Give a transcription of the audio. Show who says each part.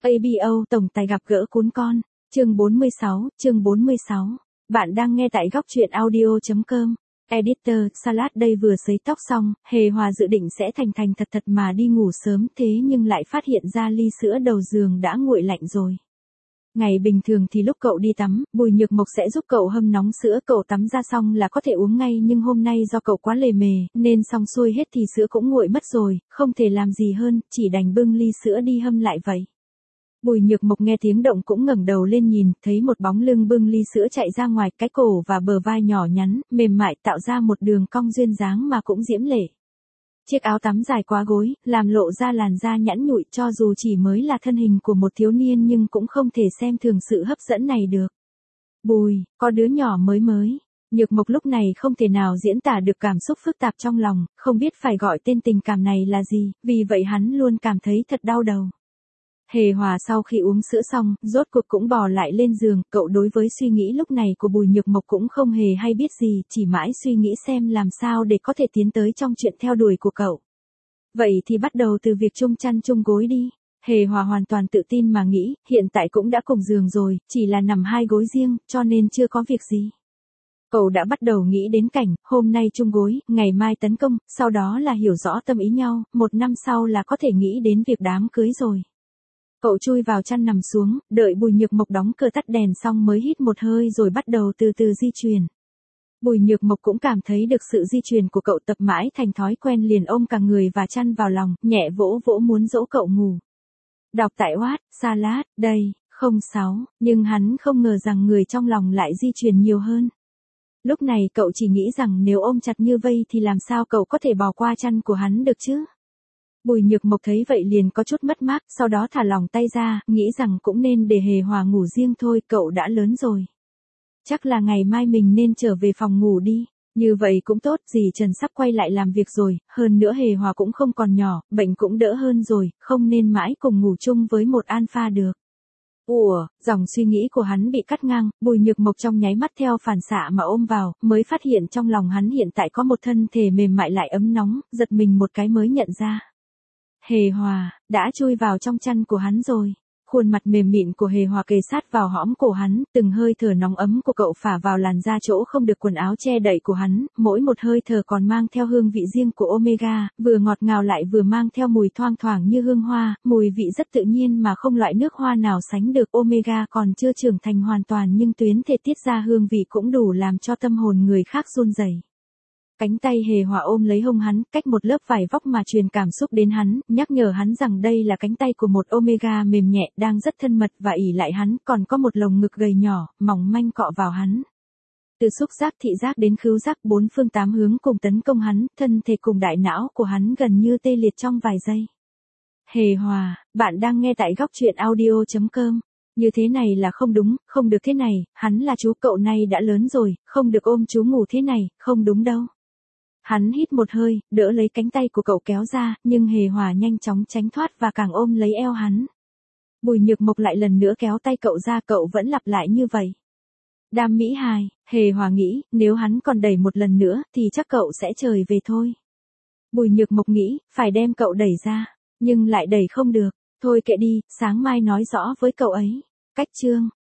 Speaker 1: ABO tổng tài gặp gỡ cún con, chương 46. Bạn đang nghe tại góc truyện audio.com. Editor, Salad đây vừa sấy tóc xong, Hề Hòa dự định sẽ thành thật mà đi ngủ sớm, thế nhưng lại phát hiện ra ly sữa đầu giường đã nguội lạnh rồi. Ngày bình thường thì lúc cậu đi tắm, Bùi Nhược Mộc sẽ giúp cậu hâm nóng sữa, cậu tắm ra xong là có thể uống ngay, nhưng hôm nay do cậu quá lề mề, nên xong xuôi hết thì sữa cũng nguội mất rồi, không thể làm gì hơn, chỉ đành bưng ly sữa đi hâm lại vậy. Bùi Nhược Mộc nghe tiếng động cũng ngẩng đầu lên nhìn, thấy một bóng lưng bưng ly sữa chạy ra ngoài, cái cổ và bờ vai nhỏ nhắn, mềm mại tạo ra một đường cong duyên dáng mà cũng diễm lệ. Chiếc áo tắm dài quá gối, làm lộ ra làn da nhẵn nhụi, cho dù chỉ mới là thân hình của một thiếu niên nhưng cũng không thể xem thường sự hấp dẫn này được. Bùi, có đứa nhỏ mới. Nhược Mộc lúc này không thể nào diễn tả được cảm xúc phức tạp trong lòng, không biết phải gọi tên tình cảm này là gì, vì vậy hắn luôn cảm thấy thật đau đầu. Hề Hòa sau khi uống sữa xong, rốt cuộc cũng bò lại lên giường, cậu đối với suy nghĩ lúc này của Bùi Nhược Mộc cũng không hề hay biết gì, chỉ mãi suy nghĩ xem làm sao để có thể tiến tới trong chuyện theo đuổi của cậu. Vậy thì bắt đầu từ việc chung chăn chung gối đi. Hề Hòa hoàn toàn tự tin mà nghĩ, hiện tại cũng đã cùng giường rồi, chỉ là nằm hai gối riêng, cho nên chưa có việc gì. Cậu đã bắt đầu nghĩ đến cảnh, hôm nay chung gối, ngày mai tấn công, sau đó là hiểu rõ tâm ý nhau, 1 năm sau là có thể nghĩ đến việc đám cưới rồi. Cậu chui vào chăn nằm xuống, đợi Bùi Nhược Mộc đóng cửa tắt đèn xong mới hít một hơi rồi bắt đầu từ từ di chuyển. Bùi Nhược Mộc cũng cảm thấy được sự di chuyển của cậu, tập mãi thành thói quen liền ôm cả người và chăn vào lòng, nhẹ vỗ vỗ muốn dỗ cậu ngủ. Đọc tại Wattpad, Salad, đây, 06, nhưng hắn không ngờ rằng người trong lòng lại di chuyển nhiều hơn. Lúc này cậu chỉ nghĩ rằng nếu ôm chặt như vây thì làm sao cậu có thể bỏ qua chăn của hắn được chứ? Bùi Nhược Mộc thấy vậy liền có chút mất mát, sau đó thả lỏng tay ra, nghĩ rằng cũng nên để Hề Hòa ngủ riêng thôi, cậu đã lớn rồi. Chắc là ngày mai mình nên trở về phòng ngủ đi, như vậy cũng tốt, dì Trần sắp quay lại làm việc rồi, hơn nữa Hề Hòa cũng không còn nhỏ, bệnh cũng đỡ hơn rồi, không nên mãi cùng ngủ chung với một alpha được. Ủa, dòng suy nghĩ của hắn bị cắt ngang, Bùi Nhược Mộc trong nháy mắt theo phản xạ mà ôm vào, mới phát hiện trong lòng hắn hiện tại có một thân thể mềm mại lại ấm nóng, giật mình một cái mới nhận ra. Hề Hòa, đã chui vào trong chăn của hắn rồi. Khuôn mặt mềm mịn của Hề Hòa kề sát vào hõm cổ hắn, từng hơi thở nóng ấm của cậu phả vào làn da chỗ không được quần áo che đậy của hắn, mỗi một hơi thở còn mang theo hương vị riêng của Omega, vừa ngọt ngào lại vừa mang theo mùi thoang thoảng như hương hoa, mùi vị rất tự nhiên mà không loại nước hoa nào sánh được. Omega còn chưa trưởng thành hoàn toàn nhưng tuyến thể tiết ra hương vị cũng đủ làm cho tâm hồn người khác run rẩy. Cánh tay Hề Hòa ôm lấy hông hắn, cách một lớp vải vóc mà truyền cảm xúc đến hắn, nhắc nhở hắn rằng đây là cánh tay của một Omega mềm nhẹ, đang rất thân mật và ỷ lại hắn, còn có một lồng ngực gầy nhỏ, mỏng manh cọ vào hắn. Từ xúc giác thị giác đến khứu giác, 4 phương 8 hướng cùng tấn công hắn, thân thể cùng đại não của hắn gần như tê liệt trong vài giây. Hề Hòa, bạn đang nghe tại góc truyện audio.com. Như thế này là không đúng, không được thế này, hắn là chú cậu này đã lớn rồi, không được ôm chú ngủ thế này, không đúng đâu. Hắn hít một hơi, đỡ lấy cánh tay của cậu kéo ra, nhưng Hề Hòa nhanh chóng tránh thoát và càng ôm lấy eo hắn. Bùi Nhược Mộc lại lần nữa kéo tay cậu ra, cậu vẫn lặp lại như vậy. Đam mỹ hài, Hề Hòa nghĩ, nếu hắn còn đẩy một lần nữa, thì chắc cậu sẽ trời về thôi. Bùi Nhược Mộc nghĩ, phải đem cậu đẩy ra, nhưng lại đẩy không được, thôi kệ đi, sáng mai nói rõ với cậu ấy. Cách chương